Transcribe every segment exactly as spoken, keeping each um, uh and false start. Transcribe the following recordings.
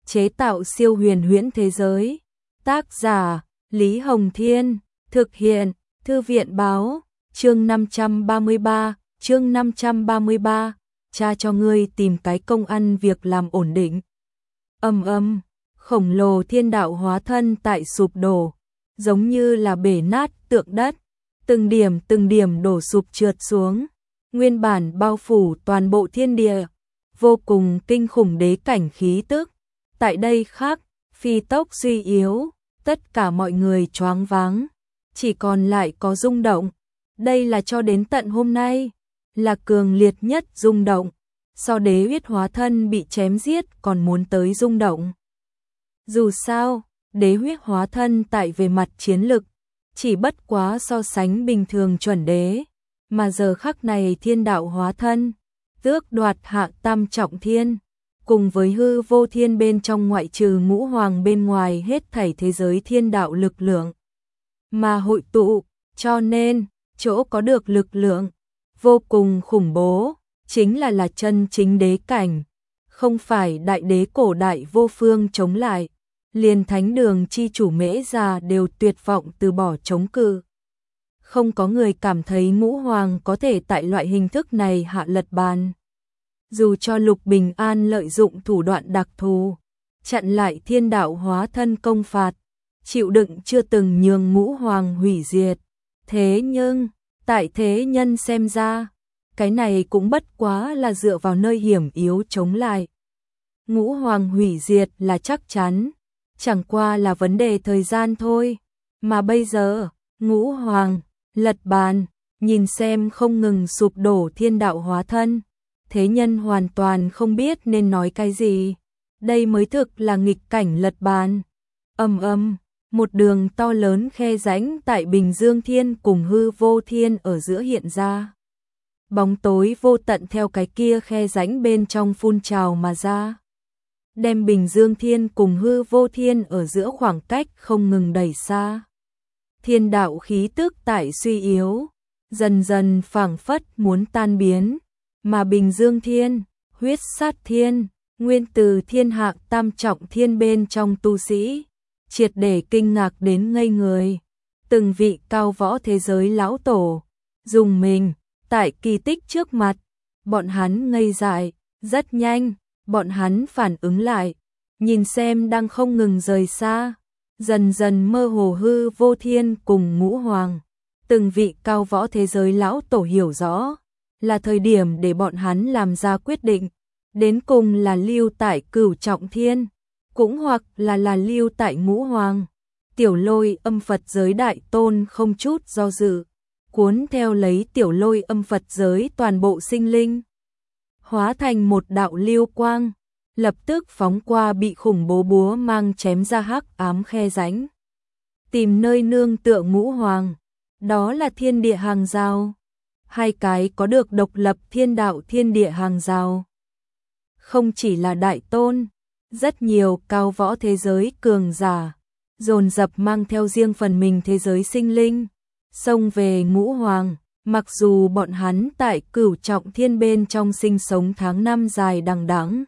chế tạo siêu huyền huyễn thế giới. Tác giả Lý Hồng Thiên, thực hiện Thư viện Báo. Chương năm trăm ba mươi ba, chương năm trăm ba mươi ba, cha cho ngươi tìm cái công ăn việc làm ổn định. Ầm ầm, khổng lồ thiên đạo hóa thân tại sụp đổ, giống như là bể nát tượng đất, từng điểm từng điểm đổ sụp trượt xuống, nguyên bản bao phủ toàn bộ thiên địa, vô cùng kinh khủng đế cảnh khí tức. Tại đây khác, phi tốc suy yếu, tất cả mọi người choáng váng, chỉ còn lại có rung động. Đây là cho đến tận hôm nay, là cường liệt nhất rung động, so đế huyết hóa thân bị chém giết còn muốn tới rung động. Dù sao, đế huyết hóa thân tại về mặt chiến lực, chỉ bất quá so sánh bình thường chuẩn đế, mà giờ khắc này thiên đạo hóa thân, tước đoạt hạ tam trọng thiên, cùng với hư vô thiên bên trong ngoại trừ ngũ hoàng bên ngoài hết thảy thế giới thiên đạo lực lượng mà hội tụ, cho nên chỗ có được lực lượng vô cùng khủng bố, chính là là chân chính đế cảnh, không phải đại đế cổ đại vô phương chống lại, liền thánh đường chi chủ Mễ già đều tuyệt vọng từ bỏ chống cự. Không có người cảm thấy ngũ hoàng có thể tại loại hình thức này hạ lật bàn. Dù cho Lục Bình An lợi dụng thủ đoạn đặc thù, chặn lại thiên đạo hóa thân công phạt, chịu đựng chưa từng nhường ngũ hoàng hủy diệt. Thế nhưng, tại thế nhân xem ra, cái này cũng bất quá là dựa vào nơi hiểm yếu chống lại. Ngũ hoàng hủy diệt là chắc chắn, chẳng qua là vấn đề thời gian thôi. Mà bây giờ, ngũ hoàng, lật bàn, nhìn xem không ngừng sụp đổ thiên đạo hóa thân. Thế nhân hoàn toàn không biết nên nói cái gì. Đây mới thực là nghịch cảnh lật bàn. Ầm ầm, một đường to lớn khe rãnh tại Bình Dương Thiên cùng hư vô thiên ở giữa hiện ra. Bóng tối vô tận theo cái kia khe rãnh bên trong phun trào mà ra, đem Bình Dương Thiên cùng hư vô thiên ở giữa khoảng cách không ngừng đẩy xa. Thiên đạo khí tức tại suy yếu, dần dần phảng phất muốn tan biến, mà Bình Dương Thiên, huyết sát thiên, nguyên từ thiên hạ tam trọng thiên bên trong tu sĩ, triệt để kinh ngạc đến ngây người. Từng vị cao võ thế giới lão tổ, dùng mình, tại kỳ tích trước mặt, bọn hắn ngây dại, rất nhanh, bọn hắn phản ứng lại, nhìn xem đang không ngừng rời xa, dần dần mơ hồ hư vô thiên cùng ngũ hoàng. Từng vị cao võ thế giới lão tổ hiểu rõ, là thời điểm để bọn hắn làm ra quyết định, đến cùng là lưu tại cửu trọng thiên, cũng hoặc là là lưu tại ngũ hoàng. Tiểu Lôi âm Phật giới đại tôn không chút do dự, cuốn theo lấy tiểu lôi âm Phật giới toàn bộ sinh linh, hóa thành một đạo lưu quang, lập tức phóng qua bị khủng bố búa mang chém ra hắc ám khe rãnh. Tìm nơi nương tựa ngũ hoàng, đó là thiên địa hàng rào. Hai cái có được độc lập thiên đạo thiên địa hàng rào. Không chỉ là đại tôn, rất nhiều cao võ thế giới cường giả, dồn dập mang theo riêng phần mình thế giới sinh linh, xông về ngũ hoàng, mặc dù bọn hắn tại cửu trọng thiên bên trong sinh sống tháng năm dài đằng đẵng.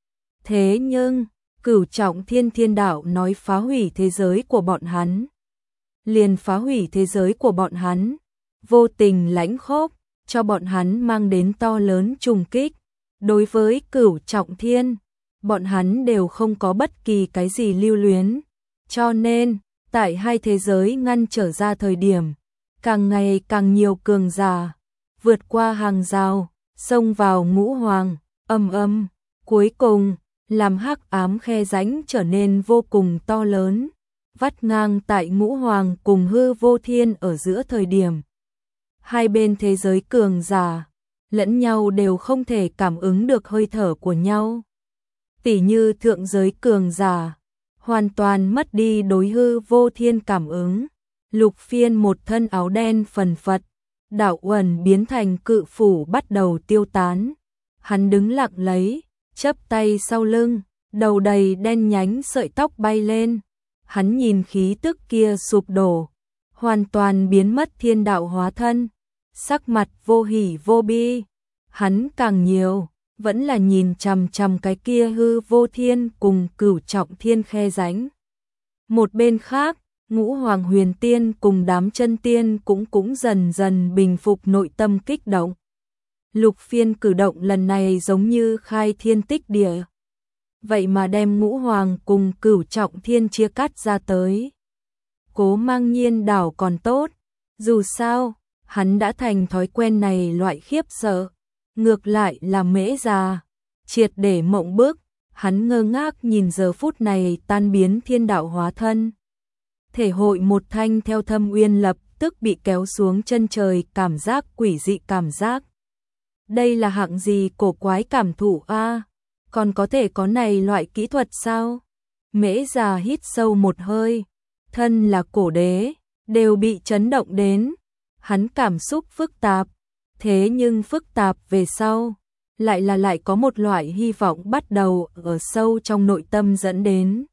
Thế nhưng, cửu trọng thiên thiên đạo nói phá hủy thế giới của bọn hắn, liền phá hủy thế giới của bọn hắn, vô tình lãnh khốc, cho bọn hắn mang đến to lớn trùng kích. Đối với cửu trọng thiên, bọn hắn đều không có bất kỳ cái gì lưu luyến, cho nên, tại hai thế giới ngăn trở ra thời điểm, càng ngày càng nhiều cường giả, vượt qua hàng rào, xông vào ngũ hoàng, ầm ầm, cuối cùng, làm hắc ám khe rãnh trở nên vô cùng to lớn, vắt ngang tại ngũ hoàng cùng hư vô thiên ở giữa thời điểm. Hai bên thế giới cường giả, lẫn nhau đều không thể cảm ứng được hơi thở của nhau. Tỉ như thượng giới cường giả, hoàn toàn mất đi đối hư vô thiên cảm ứng. Lục Phiên một thân áo đen phần phật, đạo uẩn biến thành cự phủ bắt đầu tiêu tán. Hắn đứng lặng lấy, chắp tay sau lưng, đầu đầy đen nhánh sợi tóc bay lên. Hắn nhìn khí tức kia sụp đổ, hoàn toàn biến mất thiên đạo hóa thân, sắc mặt vô hỉ vô bi. Hắn càng nhiều, vẫn là nhìn chằm chằm cái kia hư vô thiên cùng cửu trọng thiên khe rãnh. Một bên khác, Ngũ Hoàng Huyền Tiên cùng đám chân tiên cũng cũng dần dần bình phục nội tâm kích động. Lục Phiên cử động lần này giống như khai thiên tích địa. Vậy mà đem Ngũ Hoàng cùng cửu trọng thiên chia cắt ra tới. Cố Mang Nhiên đảo còn tốt, dù sao, hắn đã thành thói quen này loại khiếp sợ. Ngược lại là Mễ Già, triệt để mộng bức, hắn ngơ ngác nhìn giờ phút này tan biến thiên đạo hóa thân. Thể hội một thanh theo thâm uyên lập tức bị kéo xuống chân trời cảm giác quỷ dị cảm giác. Đây là hạng gì cổ quái cảm thụ a? Còn có thể có này loại kỹ thuật sao? Mễ Già hít sâu một hơi, thân là cổ đế, đều bị chấn động đến. Hắn cảm xúc phức tạp, thế nhưng phức tạp về sau, lại là lại có một loại hy vọng bắt đầu ở sâu trong nội tâm dẫn đến.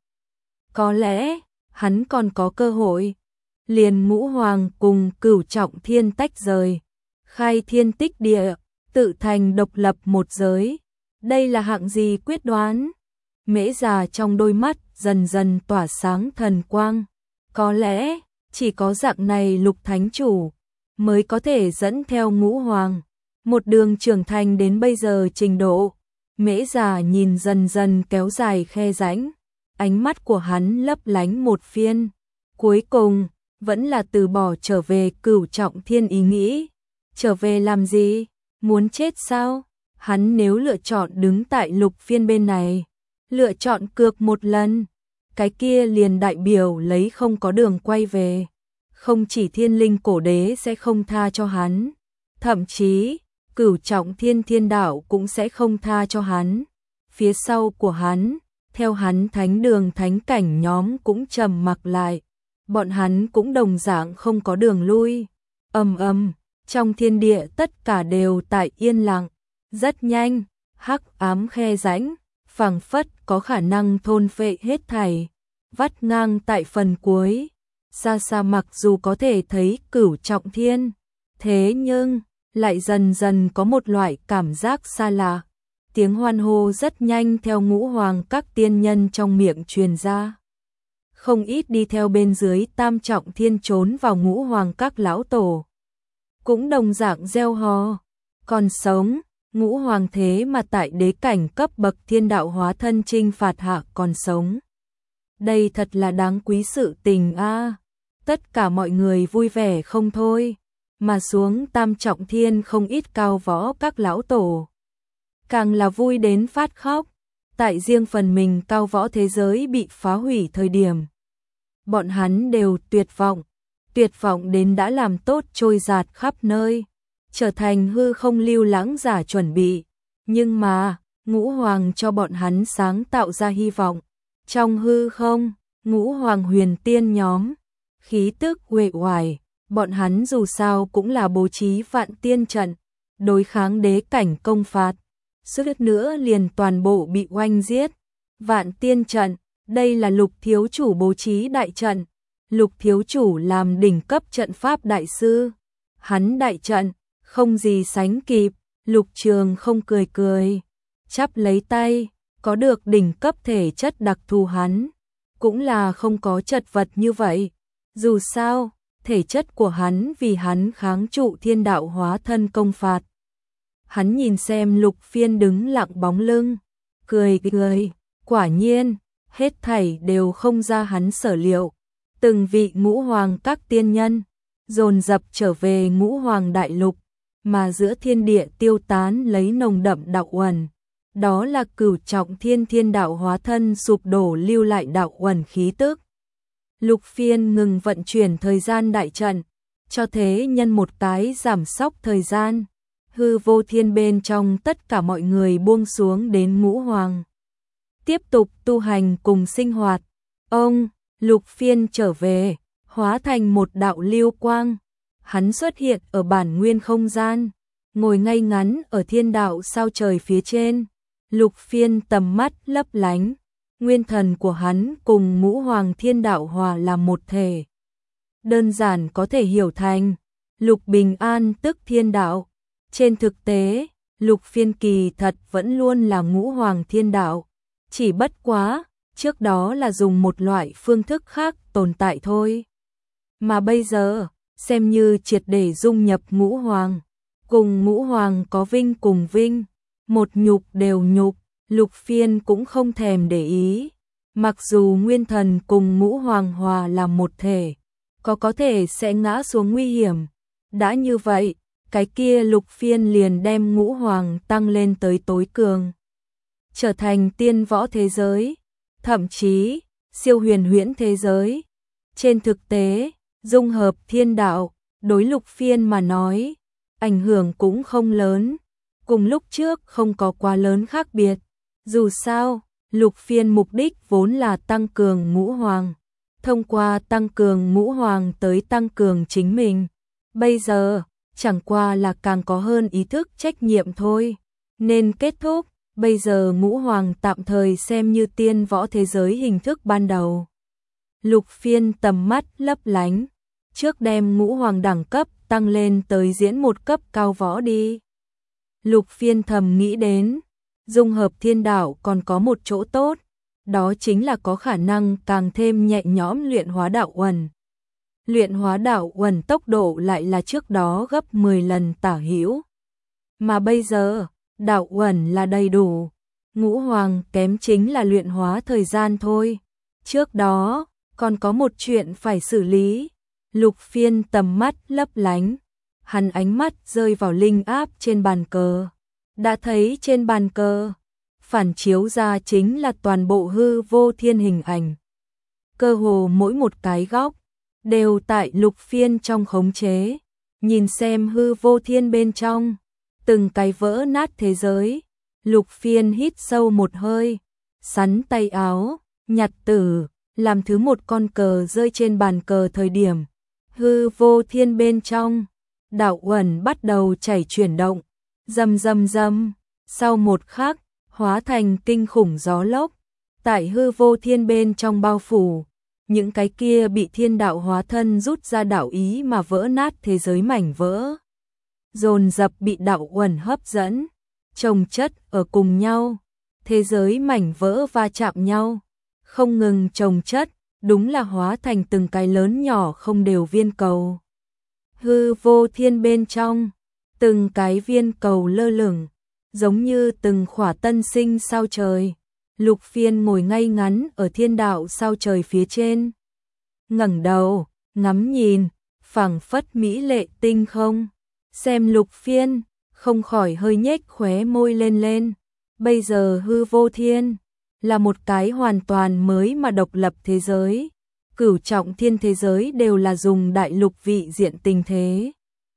Có lẽ, hắn còn có cơ hội, liền Ngũ Hoàng cùng cửu trọng thiên tách rời, khai thiên tích địa, tự thành độc lập một giới. Đây là hạng gì quyết đoán? Mễ Già trong đôi mắt dần dần tỏa sáng thần quang. Có lẽ, chỉ có dạng này Lục Thánh Chủ mới có thể dẫn theo Ngũ Hoàng một đường trưởng thành đến bây giờ trình độ. Mễ Già nhìn dần dần kéo dài khe rãnh, ánh mắt của hắn lấp lánh một phiên. Cuối cùng, vẫn là từ bỏ trở về cửu trọng thiên ý nghĩ. Trở về làm gì? Muốn chết sao? Hắn nếu lựa chọn đứng tại Lục Phiên bên này, lựa chọn cược một lần, cái kia liền đại biểu lấy không có đường quay về. Không chỉ thiên linh cổ đế sẽ không tha cho hắn, thậm chí, cửu trọng thiên thiên đạo cũng sẽ không tha cho hắn. Phía sau của hắn, theo hắn thánh đường thánh cảnh nhóm cũng trầm mặc lại. Bọn hắn cũng đồng dạng không có đường lui. Ầm ầm, trong thiên địa tất cả đều tại yên lặng. Rất nhanh, hắc ám khe rãnh, phảng phất có khả năng thôn phệ hết thảy. Vắt ngang tại phần cuối, xa xa mặc dù có thể thấy cửu trọng thiên, thế nhưng lại dần dần có một loại cảm giác xa lạ. Tiếng hoan hô rất nhanh theo Ngũ Hoàng các tiên nhân trong miệng truyền ra. Không ít đi theo bên dưới tam trọng thiên trốn vào Ngũ Hoàng các lão tổ. Cũng đồng dạng reo hò, còn sống, Ngũ Hoàng thế mà tại đế cảnh cấp bậc thiên đạo hóa thân trinh phạt hạ còn sống. Đây thật là đáng quý sự tình a. Tất cả mọi người vui vẻ không thôi, mà xuống tam trọng thiên không ít cao võ các lão tổ. Càng là vui đến phát khóc, tại riêng phần mình cao võ thế giới bị phá hủy thời điểm. Bọn hắn đều tuyệt vọng, tuyệt vọng đến đã làm tốt trôi giạt khắp nơi, trở thành hư không lưu lãng giả chuẩn bị. Nhưng mà, Ngũ Hoàng cho bọn hắn sáng tạo ra hy vọng. Trong hư không, Ngũ Hoàng huyền tiên nhóm, khí tức uể oải, bọn hắn dù sao cũng là bố trí vạn tiên trận, đối kháng đế cảnh công phạt. Suýt nữa liền toàn bộ bị oanh giết. Vạn tiên trận, đây là Lục thiếu chủ bố trí đại trận. Lục thiếu chủ làm đỉnh cấp trận pháp đại sư. Hắn đại trận, không gì sánh kịp. Lục Trường không cười cười, chắp lấy tay, có được đỉnh cấp thể chất đặc thù hắn, cũng là không có chật vật như vậy. Dù sao, thể chất của hắn vì hắn kháng trụ thiên đạo hóa thân công phạt. Hắn nhìn xem Lục Phiên đứng lặng bóng lưng, cười cười, quả nhiên, hết thảy đều không ra hắn sở liệu. Từng vị Ngũ Hoàng các tiên nhân, dồn dập trở về Ngũ Hoàng đại lục, mà giữa thiên địa tiêu tán lấy nồng đậm đạo uẩn. Đó là cửu trọng thiên thiên đạo hóa thân sụp đổ lưu lại đạo uẩn khí tức. Lục Phiên ngừng vận chuyển thời gian đại trận, cho thế nhân một cái giảm sóc thời gian. Hư vô thiên bên trong tất cả mọi người buông xuống đến Ngũ Hoàng. Tiếp tục tu hành cùng sinh hoạt. Ông, Lục Phiên trở về, hóa thành một đạo lưu quang. Hắn xuất hiện ở bản nguyên không gian, ngồi ngay ngắn ở thiên đạo sao trời phía trên. Lục Phiên tầm mắt lấp lánh, nguyên thần của hắn cùng Ngũ Hoàng thiên đạo hòa làm một thể. Đơn giản có thể hiểu thành Lục Bình An tức thiên đạo. Trên thực tế, Lục Phiên kỳ thật vẫn luôn là ngũ hoàng thiên đạo, chỉ bất quá, trước đó là dùng một loại phương thức khác tồn tại thôi. Mà bây giờ, xem như triệt để dung nhập ngũ hoàng, cùng ngũ hoàng có vinh cùng vinh, một nhục đều nhục, Lục Phiên cũng không thèm để ý. Mặc dù nguyên thần cùng ngũ hoàng hòa là một thể, có có thể sẽ ngã xuống nguy hiểm. Đã như vậy, cái kia Lục Phiên liền đem ngũ hoàng tăng lên tới tối cường, trở thành tiên võ thế giới, thậm chí siêu huyền huyễn thế giới. Trên thực tế, dung hợp thiên đạo, đối Lục Phiên mà nói, ảnh hưởng cũng không lớn, cùng lúc trước không có quá lớn khác biệt. Dù sao, Lục Phiên mục đích vốn là tăng cường ngũ hoàng, thông qua tăng cường ngũ hoàng tới tăng cường chính mình. Bây giờ, chẳng qua là càng có hơn ý thức trách nhiệm thôi. Nên kết thúc, bây giờ ngũ hoàng tạm thời xem như tiên võ thế giới hình thức ban đầu. Lục Phiên tầm mắt lấp lánh, trước đem ngũ hoàng đẳng cấp tăng lên tới diễn một cấp cao võ đi. Lục Phiên thầm nghĩ đến, dung hợp thiên đạo còn có một chỗ tốt, đó chính là có khả năng càng thêm nhẹ nhõm luyện hóa đạo uẩn. Luyện hóa đạo uẩn tốc độ lại là trước đó gấp mười lần tả hữu. Mà bây giờ, đạo uẩn là đầy đủ, ngũ hoàng kém chính là luyện hóa thời gian thôi. Trước đó, còn có một chuyện phải xử lý. Lục Phiên tầm mắt lấp lánh, hắn ánh mắt rơi vào linh áp trên bàn cờ. Đã thấy trên bàn cờ, phản chiếu ra chính là toàn bộ hư vô thiên hình ảnh. Cơ hồ mỗi một cái góc, đều tại Lục Phiên trong khống chế. Nhìn xem hư vô thiên bên trong, từng cái vỡ nát thế giới. Lục Phiên hít sâu một hơi, sắn tay áo, nhặt tử, làm thứ một con cờ rơi trên bàn cờ thời điểm. Hư vô thiên bên trong, đạo uẩn bắt đầu chảy chuyển động, rầm rầm rầm, sau một khắc, hóa thành kinh khủng gió lốc, tại hư vô thiên bên trong bao phủ, những cái kia bị thiên đạo hóa thân rút ra đạo ý mà vỡ nát thế giới mảnh vỡ. Dồn dập bị đạo uẩn hấp dẫn, chồng chất ở cùng nhau, thế giới mảnh vỡ va chạm nhau, không ngừng chồng chất, đúng là hóa thành từng cái lớn nhỏ không đều viên cầu. Hư vô thiên bên trong, từng cái viên cầu lơ lửng, giống như từng khỏa tân sinh sao trời. Lục Phiên ngồi ngay ngắn ở thiên đạo sao trời phía trên, ngẩng đầu, ngắm nhìn, phảng phất mỹ lệ tinh không. Xem Lục Phiên, không khỏi hơi nhếch khóe môi lên lên. Bây giờ hư vô thiên là một cái hoàn toàn mới mà độc lập thế giới. Cửu trọng thiên thế giới đều là dùng đại lục vị diện tình thế.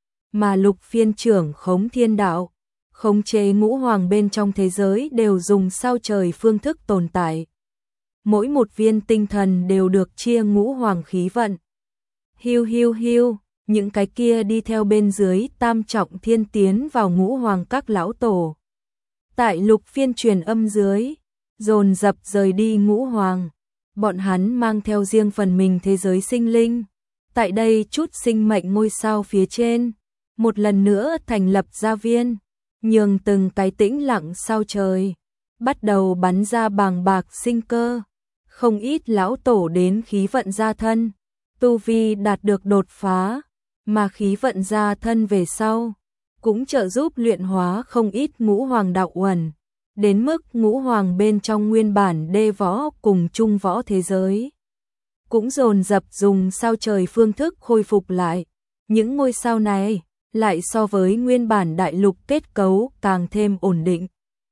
Mà Lục Phiên trưởng khống thiên đạo, khống chế ngũ hoàng bên trong thế giới đều dùng sao trời phương thức tồn tại. Mỗi một viên tinh thần đều được chia ngũ hoàng khí vận. Hiu hiu hiu, những cái kia đi theo bên dưới tam trọng thiên tiến vào ngũ hoàng các lão tổ. Tại Lục Phiên truyền âm dưới, dồn dập rời đi ngũ hoàng. Bọn hắn mang theo riêng phần mình thế giới sinh linh. Tại đây chút sinh mệnh ngôi sao phía trên, một lần nữa thành lập gia viên, nhường từng cái tĩnh lặng sao trời, bắt đầu bắn ra bàng bạc sinh cơ. Không ít lão tổ đến khí vận gia thân, tu vi đạt được đột phá, mà khí vận gia thân về sau, cũng trợ giúp luyện hóa không ít ngũ hoàng đạo uẩn. Đến mức ngũ hoàng bên trong nguyên bản đê võ cùng trung võ thế giới, cũng dồn dập dùng sao trời phương thức khôi phục lại. Những ngôi sao này, lại so với nguyên bản đại lục kết cấu càng thêm ổn định.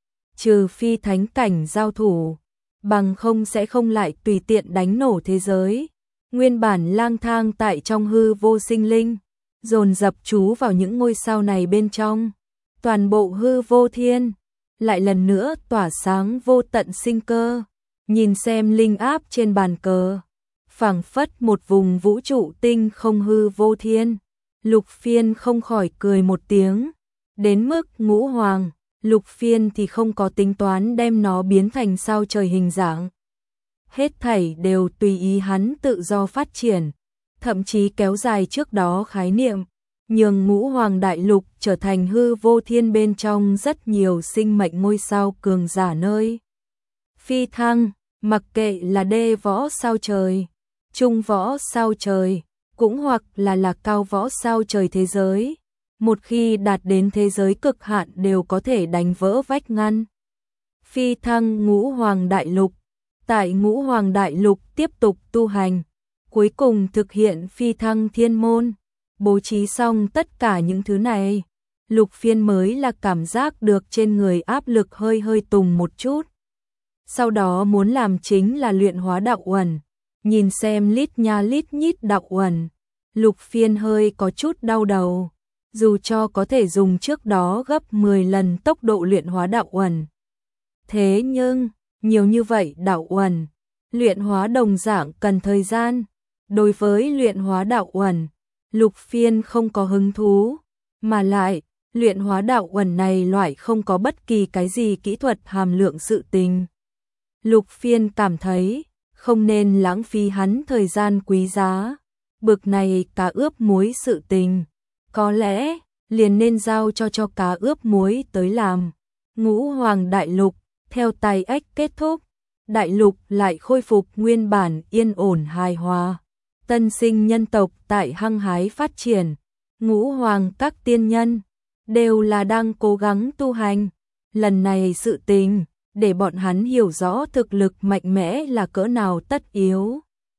Trừ phi thánh cảnh giao thủ, bằng không sẽ không lại tùy tiện đánh nổ thế giới. Nguyên bản lang thang tại trong hư vô sinh linh, dồn dập chú vào những ngôi sao này bên trong. Toàn bộ hư vô thiên lại lần nữa tỏa sáng vô tận sinh cơ. Nhìn xem linh áp trên bàn cờ, phảng phất một vùng vũ trụ tinh không hư vô thiên. Lục Phiên không khỏi cười một tiếng. Đến mức ngũ hoàng, Lục Phiên thì không có tính toán đem nó biến thành sao trời hình dạng. Hết thảy đều tùy ý hắn tự do phát triển, thậm chí kéo dài trước đó khái niệm. nhường ngũ hoàng đại lục trở thành hư vô thiên bên trong rất nhiều sinh mệnh ngôi sao cường giả nơi phi thăng, mặc kệ là đê võ sao trời, trung võ sao trời, cũng hoặc là là cao võ sao trời thế giới, một khi đạt đến thế giới cực hạn đều có thể đánh vỡ vách ngăn. Phi thăng ngũ hoàng đại lục, tại ngũ hoàng đại lục tiếp tục tu hành, cuối cùng thực hiện phi thăng thiên môn, bố trí xong tất cả những thứ này, Lục Phiên mới là cảm giác được trên người áp lực hơi hơi tùng một chút. Sau đó muốn làm chính là luyện hóa đạo uẩn, nhìn xem lít nha lít nhít đạo uẩn, Lục Phiên hơi có chút đau đầu, dù cho có thể dùng trước đó gấp mười lần tốc độ luyện hóa đạo uẩn. Thế nhưng, nhiều như vậy đạo uẩn, luyện hóa đồng dạng cần thời gian, đối với luyện hóa đạo uẩn, Lục Phiên không có hứng thú, mà lại, luyện hóa đạo uẩn này loại không có bất kỳ cái gì kỹ thuật hàm lượng sự tình. Lục Phiên cảm thấy, không nên lãng phí hắn thời gian quý giá, bực này cá ướp muối sự tình, có lẽ, liền nên giao cho cho cá ướp muối tới làm. Ngũ hoàng đại lục, theo tay ếch kết thúc, đại lục lại khôi phục nguyên bản yên ổn hài hòa. Tân sinh nhân tộc tại hăng hái phát triển, ngũ hoàng các tiên nhân, đều là đang cố gắng tu hành. Lần này sự tình, để bọn hắn hiểu rõ thực lực mạnh mẽ là cỡ nào tất yếu.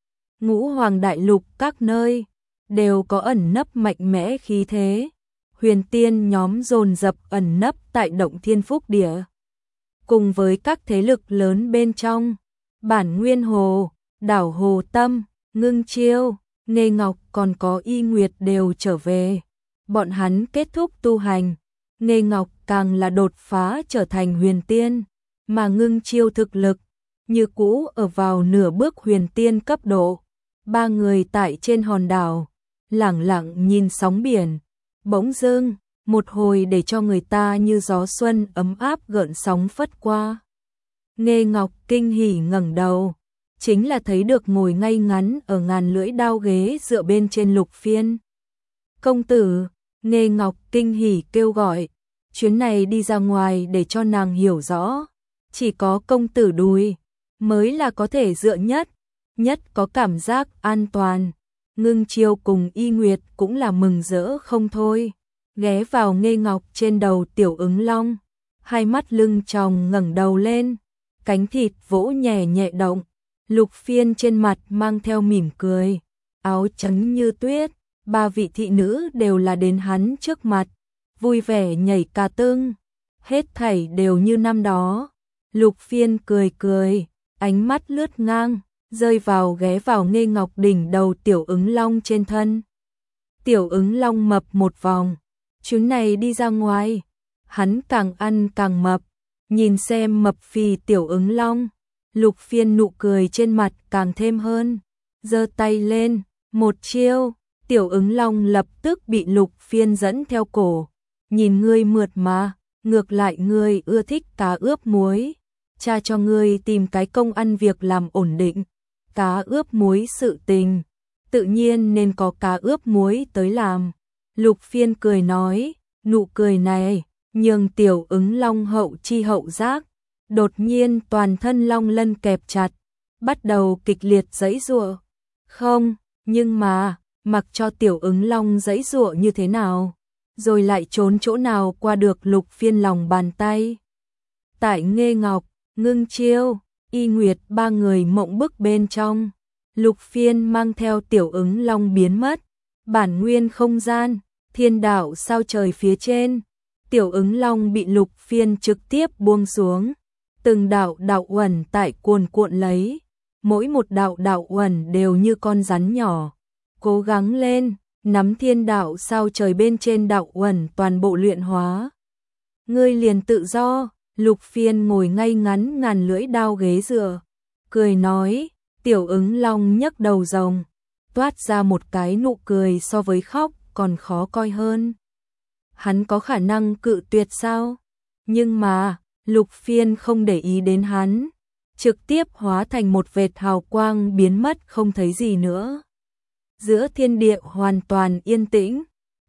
Ngũ hoàng đại lục các nơi, đều có ẩn nấp mạnh mẽ khí thế. Huyền tiên nhóm dồn dập ẩn nấp tại động Thiên Phúc Địa. Cùng với các thế lực lớn bên trong, Bản Nguyên Hồ, Đảo Hồ Tâm, Ngưng Chiêu, Nghê Ngọc còn có Y Nguyệt đều trở về. Bọn hắn kết thúc tu hành, Nghê Ngọc càng là đột phá trở thành huyền tiên, mà Ngưng Chiêu thực lực, như cũ ở vào nửa bước huyền tiên cấp độ. Ba người tại trên hòn đảo, lẳng lặng nhìn sóng biển, bỗng dưng, một hồi để cho người ta như gió xuân ấm áp gợn sóng phất qua. Nghê Ngọc kinh hỉ ngẩng đầu, chính là thấy được ngồi ngay ngắn ở ngàn lưỡi đao ghế dựa bên trên Lục Phiên. Công tử, Nghê Ngọc kinh hỉ kêu gọi, chuyến này đi ra ngoài để cho nàng hiểu rõ, chỉ có công tử đùi, mới là có thể dựa nhất, nhất có cảm giác an toàn. Ngưng Chiêu cùng Y Nguyệt cũng là mừng rỡ không thôi, ghé vào Nghê Ngọc trên đầu Tiểu Ứng Long, hai mắt lưng tròng ngẩng đầu lên, cánh thịt vỗ nhẹ nhẹ động. Lục Phiên trên mặt mang theo mỉm cười, áo trắng như tuyết, ba vị thị nữ đều là đến hắn trước mặt, vui vẻ nhảy ca tưng, hết thảy đều như năm đó. Lục Phiên cười cười, ánh mắt lướt ngang, rơi vào ghé vào Nghê Ngọc đỉnh đầu Tiểu Ứng Long trên thân. Tiểu Ứng Long mập một vòng, chuyến này đi ra ngoài, hắn càng ăn càng mập, nhìn xem mập phì Tiểu Ứng Long, Lục Phiên nụ cười trên mặt càng thêm hơn, giơ tay lên, một chiêu, Tiểu Ứng Long lập tức bị Lục Phiên dẫn theo cổ, nhìn ngươi mượt mà, ngược lại ngươi ưa thích cá ướp muối, cha cho ngươi tìm cái công ăn việc làm ổn định, cá ướp muối sự tình, tự nhiên nên có cá ướp muối tới làm. Lục Phiên cười nói, nụ cười này, nhường Tiểu Ứng Long hậu chi hậu giác, đột nhiên toàn thân long lân kẹp chặt, bắt đầu kịch liệt giãy giụa. Không, nhưng mà, mặc cho Tiểu Ứng Long giãy giụa như thế nào, rồi lại trốn chỗ nào qua được Lục Phiên lòng bàn tay. Tại Nghê Ngọc, Ngưng Chiêu, Y Nguyệt ba người mộng bức bên trong, Lục Phiên mang theo Tiểu Ứng Long biến mất, bản nguyên không gian, thiên đạo sao trời phía trên, Tiểu Ứng Long bị Lục Phiên trực tiếp buông xuống, từng đạo đạo uẩn tại cuồn cuộn lấy, mỗi một đạo đạo uẩn đều như con rắn nhỏ, cố gắng lên, nắm thiên đạo sao trời bên trên đạo uẩn toàn bộ luyện hóa. Ngươi liền tự do. Lục Phiên ngồi ngay ngắn ngàn lưỡi đao ghế dựa, cười nói, Tiểu Ứng Long nhấc đầu rồng, toát ra một cái nụ cười so với khóc còn khó coi hơn. Hắn có khả năng cự tuyệt sao? Nhưng mà, Lục Phiên không để ý đến hắn, trực tiếp hóa thành một vệt hào quang biến mất không thấy gì nữa. Giữa thiên địa hoàn toàn yên tĩnh,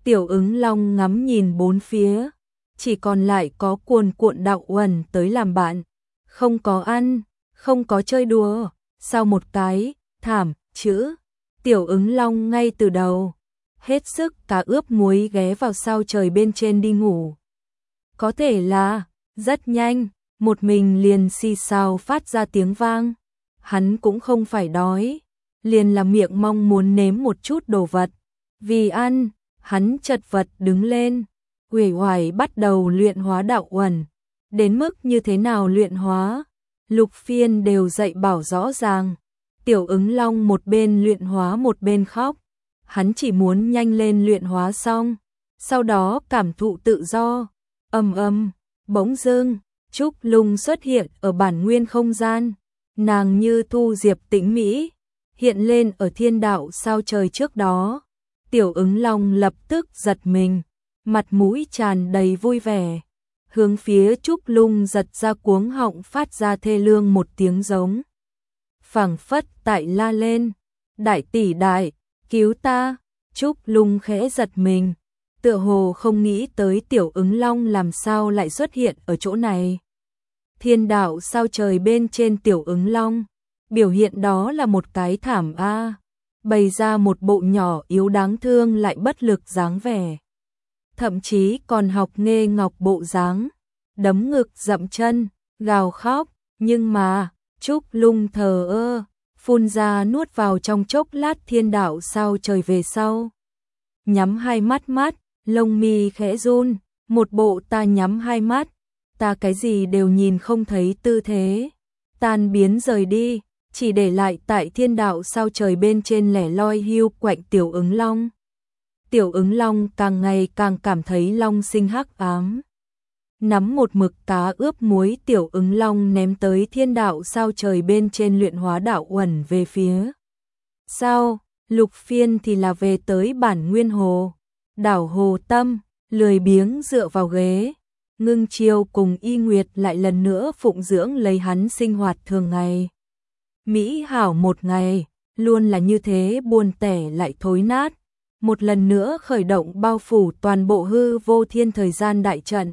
Tiểu ứng long ngắm nhìn bốn phía, chỉ còn lại có cuồn cuộn đạo uẩn tới làm bạn, không có ăn, không có chơi đùa, sau một cái, thảm, chữ, tiểu ứng long ngay từ đầu, hết sức cá ướp muối ghé vào sao trời bên trên đi ngủ. Có thể là, rất nhanh, một mình liền xì xào phát ra tiếng vang, hắn cũng không phải đói, liền là miệng mong muốn nếm một chút đồ vật, vì ăn, hắn chật vật đứng lên, uể oải bắt đầu luyện hóa đạo uẩn, đến mức như thế nào luyện hóa, Lục Phiên đều dạy bảo rõ ràng. Tiểu ứng long một bên luyện hóa một bên khóc, hắn chỉ muốn nhanh lên luyện hóa xong, sau đó cảm thụ tự do. Ầm ầm, bỗng dưng, Trúc Lung xuất hiện ở bản nguyên không gian, nàng như thu diệp tĩnh mỹ, hiện lên ở thiên đạo sao trời trước đó. Tiểu ứng long lập tức giật mình, mặt mũi tràn đầy vui vẻ, hướng phía Trúc Lung giật ra cuống họng phát ra thê lương một tiếng giống. Phảng phất tại la lên, đại tỷ đại, cứu ta, Trúc Lung khẽ giật mình, tựa hồ không nghĩ tới tiểu ứng long làm sao lại xuất hiện ở chỗ này. Thiên đạo sao trời bên trên tiểu ứng long, biểu hiện đó là một cái thảm a, bày ra một bộ nhỏ yếu đáng thương lại bất lực dáng vẻ. Thậm chí còn học Nghê Ngọc bộ dáng, đấm ngực dậm chân, gào khóc, nhưng mà, Trúc Lung thờ ơ, phun ra nuốt vào trong chốc lát thiên đạo sao trời về sau. Nhắm hai mắt mắt, lông mi khẽ run, một bộ ta nhắm hai mắt, ta cái gì đều nhìn không thấy tư thế, tan biến rời đi, chỉ để lại tại thiên đạo sao trời bên trên lẻ loi hiu quạnh tiểu ứng long. Tiểu ứng long càng ngày càng cảm thấy long sinh hắc ám. Nắm một mực cá ướp muối tiểu ứng long ném tới thiên đạo sao trời bên trên luyện hóa đạo uẩn về phía. Sao, Lục Phiên thì là về tới bản nguyên hồ, đảo hồ tâm, lười biếng dựa vào ghế. Ngưng Chiêu cùng Y Nguyệt lại lần nữa phụng dưỡng lấy hắn sinh hoạt thường ngày. Mỹ hảo một ngày, luôn là như thế buồn tẻ lại thối nát. Một lần nữa khởi động bao phủ toàn bộ hư vô thiên thời gian đại trận.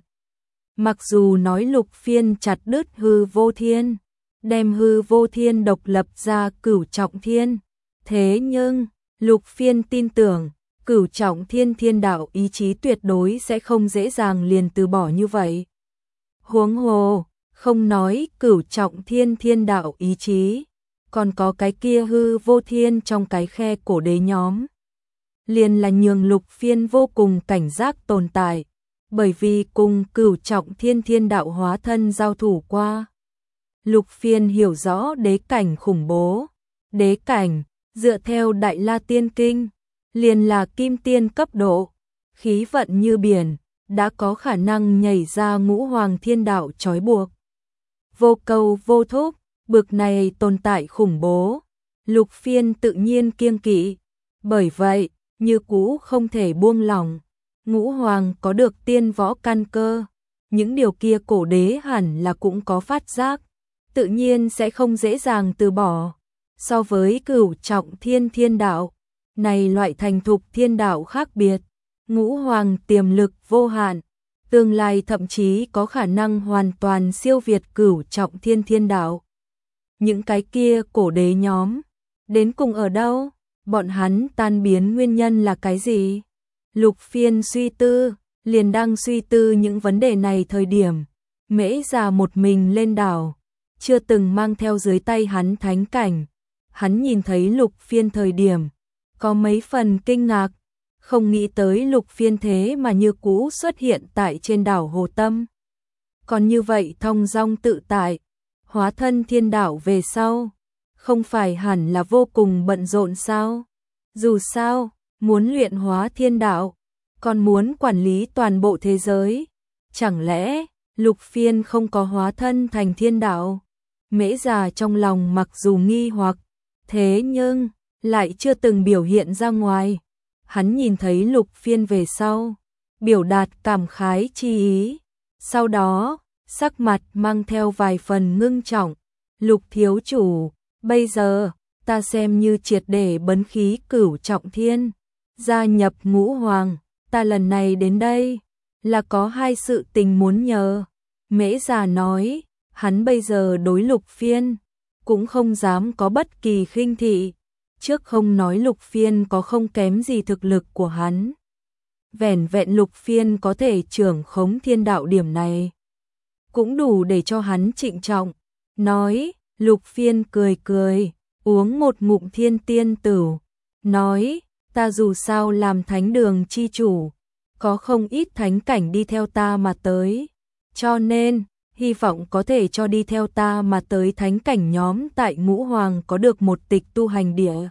Mặc dù nói Lục Phiên chặt đứt hư vô thiên, đem hư vô thiên độc lập ra cửu trọng thiên. Thế nhưng, Lục Phiên tin tưởng, cửu trọng thiên thiên đạo ý chí tuyệt đối sẽ không dễ dàng liền từ bỏ như vậy. Huống hồ, không nói cửu trọng thiên thiên đạo ý chí, còn có cái kia hư vô thiên trong cái khe cổ đế nhóm. Liền là nhường Lục Phiên vô cùng cảnh giác tồn tại, bởi vì cùng cửu trọng thiên thiên đạo hóa thân giao thủ qua. Lục Phiên hiểu rõ đế cảnh khủng bố, đế cảnh, dựa theo Đại La Tiên Kinh, liền là kim tiên cấp độ, khí vận như biển, đã có khả năng nhảy ra ngũ hoàng thiên đạo trói buộc. Vô cầu vô thúc, bực này tồn tại khủng bố, Lục Phiên tự nhiên kiêng kỵ, bởi vậy, như cũ không thể buông lỏng. Ngũ hoàng có được tiên võ căn cơ, những điều kia cổ đế hẳn là cũng có phát giác, tự nhiên sẽ không dễ dàng từ bỏ. So với cửu trọng thiên thiên đạo, này loại thành thục thiên đạo khác biệt, ngũ hoàng tiềm lực vô hạn, tương lai thậm chí có khả năng hoàn toàn siêu việt cửu trọng thiên thiên đạo. Những cái kia cổ đế nhóm, đến cùng ở đâu? Bọn hắn tan biến nguyên nhân là cái gì? Lục Phiên suy tư, liền đang suy tư những vấn đề này thời điểm, Mễ già một mình lên đảo, chưa từng mang theo dưới tay hắn thánh cảnh. Hắn nhìn thấy Lục Phiên thời điểm, có mấy phần kinh ngạc, không nghĩ tới Lục Phiên thế mà như cũ xuất hiện tại trên đảo Hồ Tâm. Còn như vậy thong dong tự tại, hóa thân thiên đạo về sau, không phải hẳn là vô cùng bận rộn sao? Dù sao, muốn luyện hóa thiên đạo, còn muốn quản lý toàn bộ thế giới. Chẳng lẽ, Lục Phiên không có hóa thân thành thiên đạo? Mễ già trong lòng mặc dù nghi hoặc, thế nhưng, lại chưa từng biểu hiện ra ngoài. Hắn nhìn thấy Lục Phiên về sau, biểu đạt cảm khái chi ý. Sau đó, sắc mặt mang theo vài phần ngưng trọng. Lục thiếu chủ, bây giờ, ta xem như triệt để bấn khí cửu trọng thiên, gia nhập ngũ hoàng, ta lần này đến đây là có hai sự tình muốn nhờ. Mễ già nói, hắn bây giờ đối Lục Phiên cũng không dám có bất kỳ khinh thị, trước không nói Lục Phiên có không kém gì thực lực của hắn. Vẻn vẹn Lục Phiên có thể trưởng khống thiên đạo điểm này, cũng đủ để cho hắn trịnh trọng. Nói, Lục Phiên cười cười, uống một ngụm thiên tiên tử, nói, ta dù sao làm thánh đường chi chủ, có không ít thánh cảnh đi theo ta mà tới, cho nên, hy vọng có thể cho đi theo ta mà tới thánh cảnh nhóm tại Ngũ Hoàng có được một tịch tu hành địa.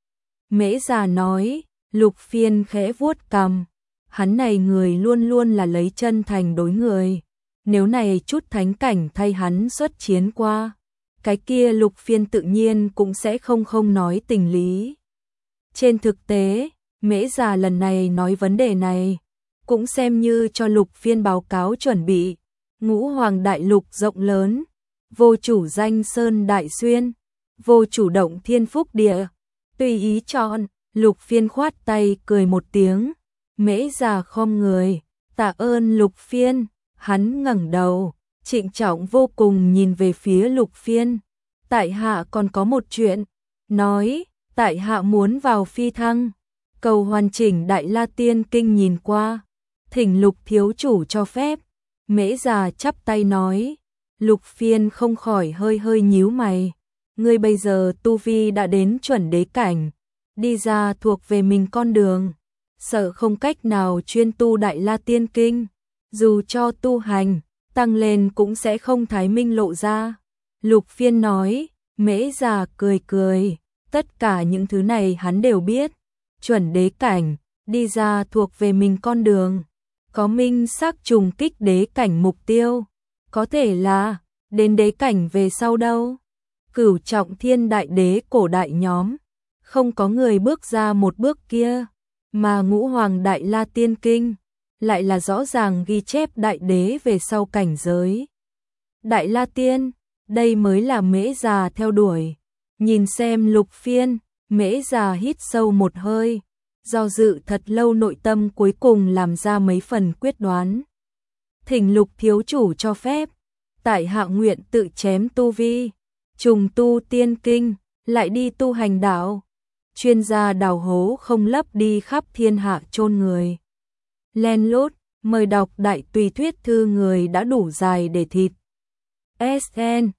Mễ già nói, Lục Phiên khẽ vuốt cằm, hắn này người luôn luôn là lấy chân thành đối người, nếu này chút thánh cảnh thay hắn xuất chiến qua, cái kia Lục Phiên tự nhiên cũng sẽ không không nói tình lý. Trên thực tế, Mễ già lần này nói vấn đề này, cũng xem như cho Lục Phiên báo cáo chuẩn bị. Ngũ Hoàng đại lục rộng lớn, vô chủ danh sơn đại xuyên, vô chủ động thiên phúc địa, tùy ý chọn. Lục Phiên khoát tay cười một tiếng, Mễ già khom người, tạ ơn Lục Phiên. Hắn ngẩng đầu, trịnh trọng vô cùng nhìn về phía Lục Phiên. Tại hạ còn có một chuyện, nói, tại hạ muốn vào phi thăng, cầu hoàn chỉnh Đại La Tiên Kinh nhìn qua, thỉnh Lục thiếu chủ cho phép. Mễ già chắp tay nói, Lục Phiên không khỏi hơi hơi nhíu mày, ngươi bây giờ tu vi đã đến chuẩn đế cảnh, đi ra thuộc về mình con đường, sợ không cách nào chuyên tu Đại La Tiên Kinh, dù cho tu hành tăng lên cũng sẽ không thái minh lộ ra. Lục Phiên nói, Mễ già cười cười, tất cả những thứ này hắn đều biết, chuẩn đế cảnh, đi ra thuộc về mình con đường, có minh sắc trùng kích đế cảnh mục tiêu, có thể là đến đế cảnh về sau đâu. Cửu trọng thiên đại đế cổ đại nhóm, không có người bước ra một bước kia, mà Ngũ Hoàng Đại La Tiên Kinh lại là rõ ràng ghi chép đại đế về sau cảnh giới. Đại La Tiên, đây mới là Mễ già theo đuổi. Nhìn xem Lục Phiên, Mễ già hít sâu một hơi, do dự thật lâu nội tâm cuối cùng làm ra mấy phần quyết đoán. Thỉnh Lục thiếu chủ cho phép, tại hạ nguyện tự chém tu vi, trùng tu tiên kinh, lại đi tu hành đạo. Chuyên gia đào hố không lấp đi khắp thiên hạ chôn người. Len lút, mời đọc đại tùy thuyết thư người đã đủ dài để thịt. ét en